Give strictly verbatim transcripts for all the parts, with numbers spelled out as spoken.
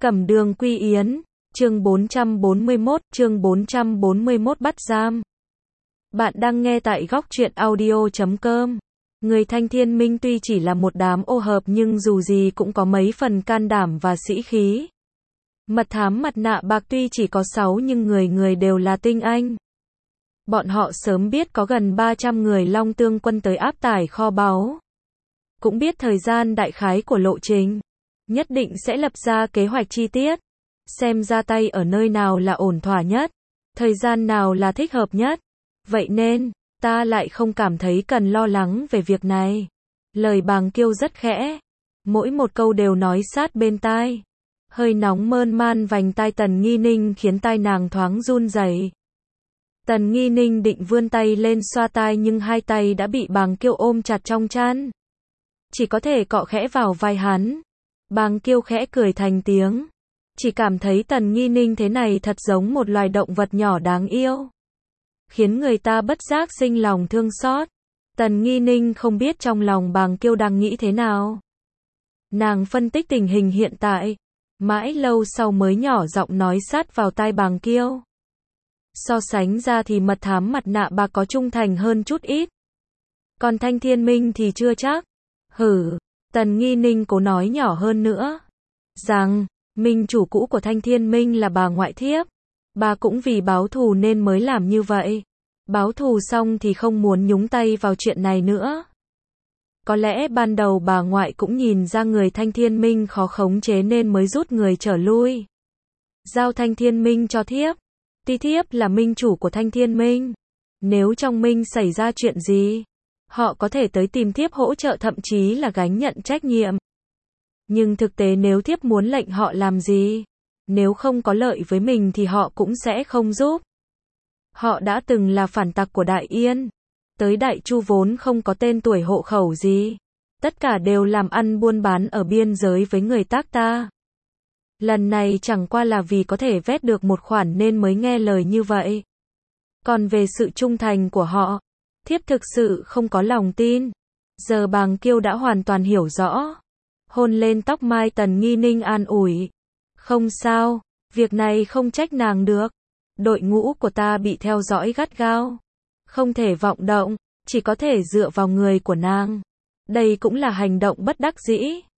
Cẩm Đường Quy Yến, chương bốn trăm bốn mươi mốt, chương bốn trăm bốn mươi mốt bắt giam. Bạn đang nghe tại góc truyện audio chấm com. Người Thanh Thiên Minh tuy chỉ là một đám ô hợp nhưng dù gì cũng có mấy phần can đảm và sĩ khí. Mật thám mặt nạ bạc tuy chỉ có sáu nhưng người người đều là tinh anh. Bọn họ sớm biết có gần ba trăm người Long Tương quân tới áp tải kho báu. Cũng biết thời gian đại khái của lộ trình. Nhất định sẽ lập ra kế hoạch chi tiết. Xem ra tay ở nơi nào là ổn thỏa nhất. Thời gian nào là thích hợp nhất. Vậy nên, ta lại không cảm thấy cần lo lắng về việc này. Lời Bàng Kiêu rất khẽ. Mỗi một câu đều nói sát bên tai. Hơi nóng mơn man vành tai Tần Nghi Ninh khiến tai nàng thoáng run rẩy. Tần Nghi Ninh định vươn tay lên xoa tai nhưng hai tay đã bị Bàng Kiêu ôm chặt trong chăn. Chỉ có thể cọ khẽ vào vai hắn. Bàng Kiêu khẽ cười thành tiếng. Chỉ cảm thấy Tần Nghi Ninh thế này thật giống một loài động vật nhỏ đáng yêu. Khiến người ta bất giác sinh lòng thương xót. Tần Nghi Ninh không biết trong lòng Bàng Kiêu đang nghĩ thế nào. Nàng phân tích tình hình hiện tại. Mãi lâu sau mới nhỏ giọng nói sát vào tai Bàng Kiêu. So sánh ra thì mật thám mặt nạ bạc có trung thành hơn chút ít. Còn Thanh Thiên Minh thì chưa chắc. Hử, Tần Nghi Ninh cố nói nhỏ hơn nữa. Rằng, minh chủ cũ của Thanh Thiên Minh là bà ngoại thiếp. Bà cũng vì báo thù nên mới làm như vậy. Báo thù xong thì không muốn nhúng tay vào chuyện này nữa. Có lẽ ban đầu bà ngoại cũng nhìn ra người Thanh Thiên Minh khó khống chế nên mới rút người trở lui. Giao Thanh Thiên Minh cho thiếp. Ti thiếp là minh chủ của Thanh Thiên Minh. Nếu trong minh xảy ra chuyện gì, họ có thể tới tìm thiếp hỗ trợ thậm chí là gánh nhận trách nhiệm. Nhưng thực tế nếu thiếp muốn lệnh họ làm gì, nếu không có lợi với mình thì họ cũng sẽ không giúp. Họ đã từng là phản tặc của Đại Yên. Tới Đại Chu vốn không có tên tuổi hộ khẩu gì. Tất cả đều làm ăn buôn bán ở biên giới với người Tác ta. Lần này chẳng qua là vì có thể vét được một khoản nên mới nghe lời như vậy. Còn về sự trung thành của họ, thiếp thực sự không có lòng tin. Giờ Bàng Kiêu đã hoàn toàn hiểu rõ. Hôn lên tóc mai Tần Nghi Ninh an ủi. Không sao, việc này không trách nàng được. Đội ngũ của ta bị theo dõi gắt gao. Không thể vọng động, chỉ có thể dựa vào người của nàng. Đây cũng là hành động bất đắc dĩ.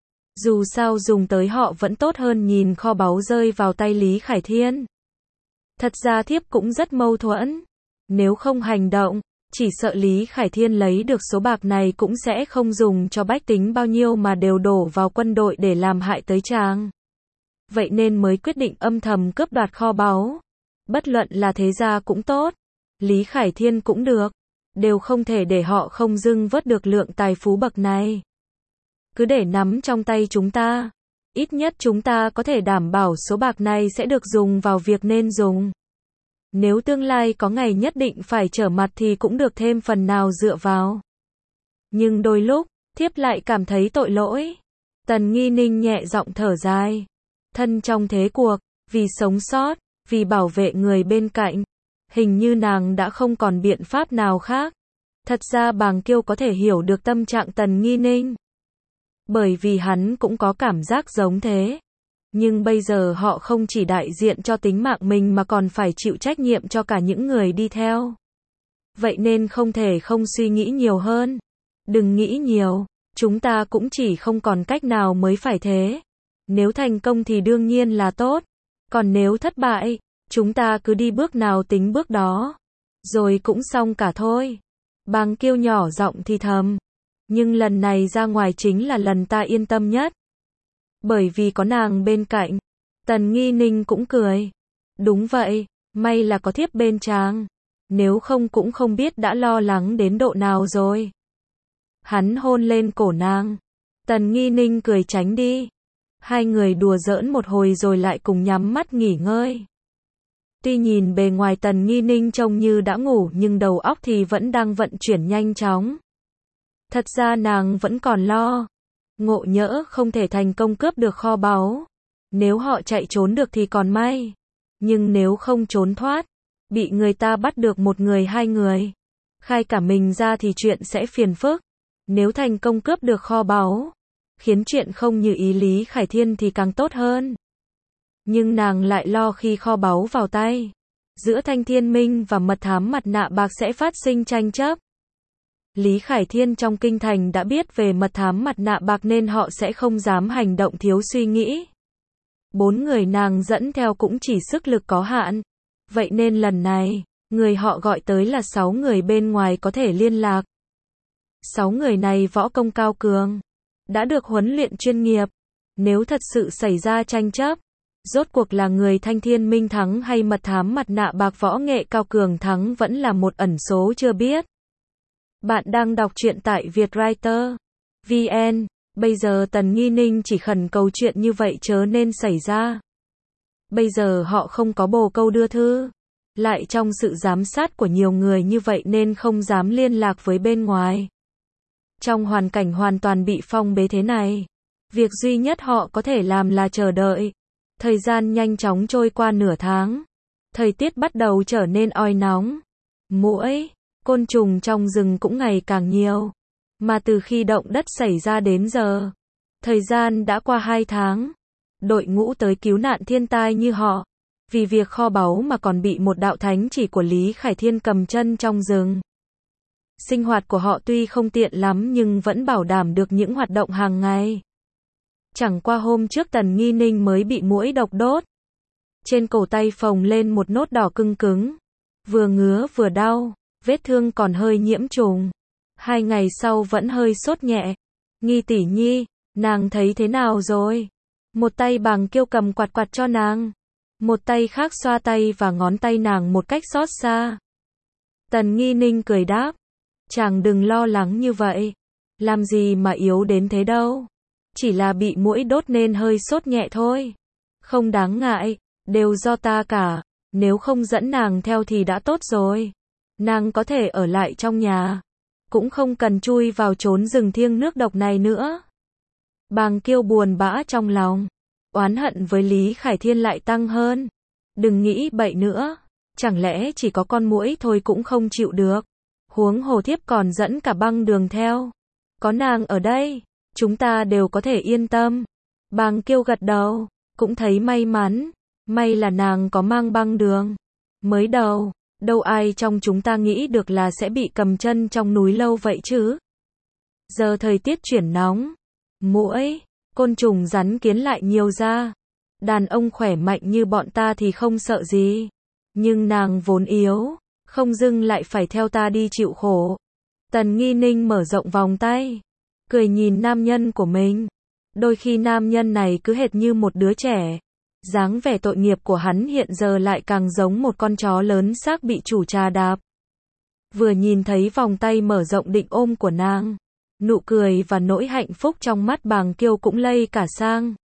Dù sao dùng tới họ vẫn tốt hơn nhìn kho báu rơi vào tay Lý Khải Thiên. Thật ra thiếp cũng rất mâu thuẫn. Nếu không hành động, chỉ sợ Lý Khải Thiên lấy được số bạc này cũng sẽ không dùng cho bách tính bao nhiêu mà đều đổ vào quân đội để làm hại tới chàng. Vậy nên mới quyết định âm thầm cướp đoạt kho báu. Bất luận là thế gia cũng tốt, Lý Khải Thiên cũng được, đều không thể để họ không dưng vớt được lượng tài phú bậc này. Cứ để nắm trong tay chúng ta, ít nhất chúng ta có thể đảm bảo số bạc này sẽ được dùng vào việc nên dùng. Nếu tương lai có ngày nhất định phải trở mặt thì cũng được thêm phần nào dựa vào. Nhưng đôi lúc, thiếp lại cảm thấy tội lỗi. Tần Nghi Ninh nhẹ giọng thở dài. Thân trong thế cuộc, vì sống sót, vì bảo vệ người bên cạnh, hình như nàng đã không còn biện pháp nào khác. Thật ra Bàng Kiêu có thể hiểu được tâm trạng Tần Nghi Ninh. Bởi vì hắn cũng có cảm giác giống thế. Nhưng bây giờ họ không chỉ đại diện cho tính mạng mình mà còn phải chịu trách nhiệm cho cả những người đi theo. Vậy nên không thể không suy nghĩ nhiều hơn. Đừng nghĩ nhiều, chúng ta cũng chỉ không còn cách nào mới phải thế. Nếu thành công thì đương nhiên là tốt. Còn nếu thất bại, chúng ta cứ đi bước nào tính bước đó. Rồi cũng xong cả thôi. Bàng Kiêu nhỏ giọng thì thầm. Nhưng lần này ra ngoài chính là lần ta yên tâm nhất. Bởi vì có nàng bên cạnh. Tần Nghi Ninh cũng cười. Đúng vậy, may là có thiếp bên chàng. Nếu không cũng không biết đã lo lắng đến độ nào rồi. Hắn hôn lên cổ nàng. Tần Nghi Ninh cười tránh đi. Hai người đùa giỡn một hồi rồi lại cùng nhắm mắt nghỉ ngơi. Tuy nhìn bề ngoài Tần Nghi Ninh trông như đã ngủ nhưng đầu óc thì vẫn đang vận chuyển nhanh chóng. Thật ra nàng vẫn còn lo. Ngộ nhỡ không thể thành công cướp được kho báu. Nếu họ chạy trốn được thì còn may. Nhưng nếu không trốn thoát, bị người ta bắt được một người hai người, khai cả mình ra thì chuyện sẽ phiền phức. Nếu thành công cướp được kho báu, khiến chuyện không như ý Lý Khải Thiên thì càng tốt hơn. Nhưng nàng lại lo khi kho báu vào tay, giữa Thanh Thiên Minh và mật thám mặt nạ bạc sẽ phát sinh tranh chấp. Lý Khải Thiên trong kinh thành đã biết về mật thám mặt nạ bạc nên họ sẽ không dám hành động thiếu suy nghĩ. Bốn người nàng dẫn theo cũng chỉ sức lực có hạn. Vậy nên lần này, người họ gọi tới là sáu người bên ngoài có thể liên lạc. Sáu người này võ công cao cường, đã được huấn luyện chuyên nghiệp. Nếu thật sự xảy ra tranh chấp, rốt cuộc là người Thanh Thiên Minh thắng hay mật thám mặt nạ bạc võ nghệ cao cường thắng vẫn là một ẩn số chưa biết. Bạn đang đọc truyện tại Vietwriter chấm vn. Bây giờ Tần Nghi Ninh chỉ khẩn cầu chuyện như vậy chớ nên xảy ra. Bây giờ họ không có bồ câu đưa thư, lại trong sự giám sát của nhiều người như vậy nên không dám liên lạc với bên ngoài. Trong hoàn cảnh hoàn toàn bị phong bế thế này, việc duy nhất họ có thể làm là chờ đợi. Thời gian nhanh chóng trôi qua nửa tháng. Thời tiết bắt đầu trở nên oi nóng. Muỗi, côn trùng trong rừng cũng ngày càng nhiều. Mà từ khi động đất xảy ra đến giờ, thời gian đã qua hai tháng. Đội ngũ tới cứu nạn thiên tai như họ, vì việc kho báu mà còn bị một đạo thánh chỉ của Lý Khải Thiên cầm chân trong rừng. Sinh hoạt của họ tuy không tiện lắm nhưng vẫn bảo đảm được những hoạt động hàng ngày. Chẳng qua hôm trước Tần Nghi Ninh mới bị muỗi độc đốt. Trên cổ tay phồng lên một nốt đỏ cứng cứng. Vừa ngứa vừa đau, vết thương còn hơi nhiễm trùng. Hai ngày sau vẫn hơi sốt nhẹ. Nghi tỷ nhi, nàng thấy thế nào rồi? Một tay Bàng Kiêu cầm quạt quạt cho nàng. Một tay khác xoa tay và ngón tay nàng một cách xót xa. Tần Nghi Ninh cười đáp. Chàng đừng lo lắng như vậy. Làm gì mà yếu đến thế đâu. Chỉ là bị muỗi đốt nên hơi sốt nhẹ thôi. Không đáng ngại, đều do ta cả. Nếu không dẫn nàng theo thì đã tốt rồi. Nàng có thể ở lại trong nhà, cũng không cần chui vào trốn rừng thiêng nước độc này nữa. Bàng Kiêu buồn bã trong lòng. Oán hận với Lý Khải Thiên lại tăng hơn. Đừng nghĩ bậy nữa. Chẳng lẽ chỉ có con muỗi thôi cũng không chịu được. Huống hồ thiếp còn dẫn cả băng đường theo. Có nàng ở đây, chúng ta đều có thể yên tâm. Bàng Kiêu gật đầu, cũng thấy may mắn. May là nàng có mang băng đường. Mới đầu, đâu ai trong chúng ta nghĩ được là sẽ bị cầm chân trong núi lâu vậy chứ. Giờ thời tiết chuyển nóng, muỗi, côn trùng rắn kiến lại nhiều ra. Đàn ông khỏe mạnh như bọn ta thì không sợ gì. Nhưng nàng vốn yếu, không dưng lại phải theo ta đi chịu khổ. Tần Nghi Ninh mở rộng vòng tay, cười nhìn nam nhân của mình. Đôi khi nam nhân này cứ hệt như một đứa trẻ. Dáng vẻ tội nghiệp của hắn hiện giờ lại càng giống một con chó lớn xác bị chủ trà đạp. Vừa nhìn thấy vòng tay mở rộng định ôm của nàng, nụ cười và nỗi hạnh phúc trong mắt Bàng Kiêu cũng lây cả sang.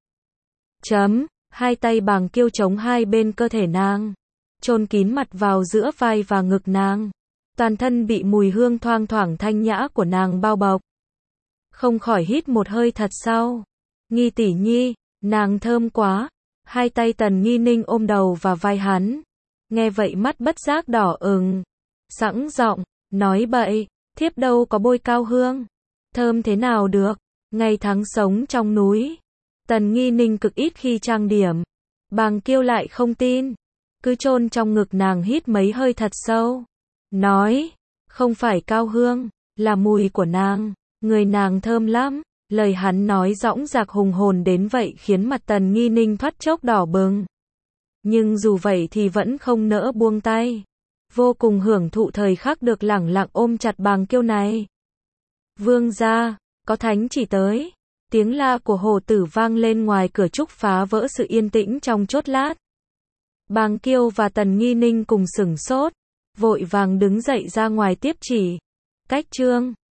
Chấm, hai tay Bàng Kiêu chống hai bên cơ thể nàng, chôn kín mặt vào giữa vai và ngực nàng. Toàn thân bị mùi hương thoang thoảng thanh nhã của nàng bao bọc. Không khỏi hít một hơi thật sâu. Nghi tỷ nhi, nàng thơm quá. Hai tay Tần Nghi Ninh ôm đầu và vai hắn. Nghe vậy mắt bất giác đỏ ửng. Sẵn giọng, nói bậy, thiếp đâu có bôi cao hương. Thơm thế nào được, ngày tháng sống trong núi. Tần Nghi Ninh cực ít khi trang điểm. Bàng Kiêu lại không tin. Cứ chôn trong ngực nàng hít mấy hơi thật sâu. Nói, không phải cao hương, là mùi của nàng. Người nàng thơm lắm. Lời hắn nói dõng dạc hùng hồn đến vậy khiến mặt Tần Nghi Ninh thoát chốc đỏ bừng. Nhưng dù vậy thì vẫn không nỡ buông tay. Vô cùng hưởng thụ thời khắc được lẳng lặng ôm chặt Bàng Kiêu này. Vương gia, có thánh chỉ tới. Tiếng la của hổ tử vang lên ngoài cửa trúc phá vỡ sự yên tĩnh trong chốt lát. Bàng Kiêu và Tần Nghi Ninh cùng sửng sốt, vội vàng đứng dậy ra ngoài tiếp chỉ. Cách chương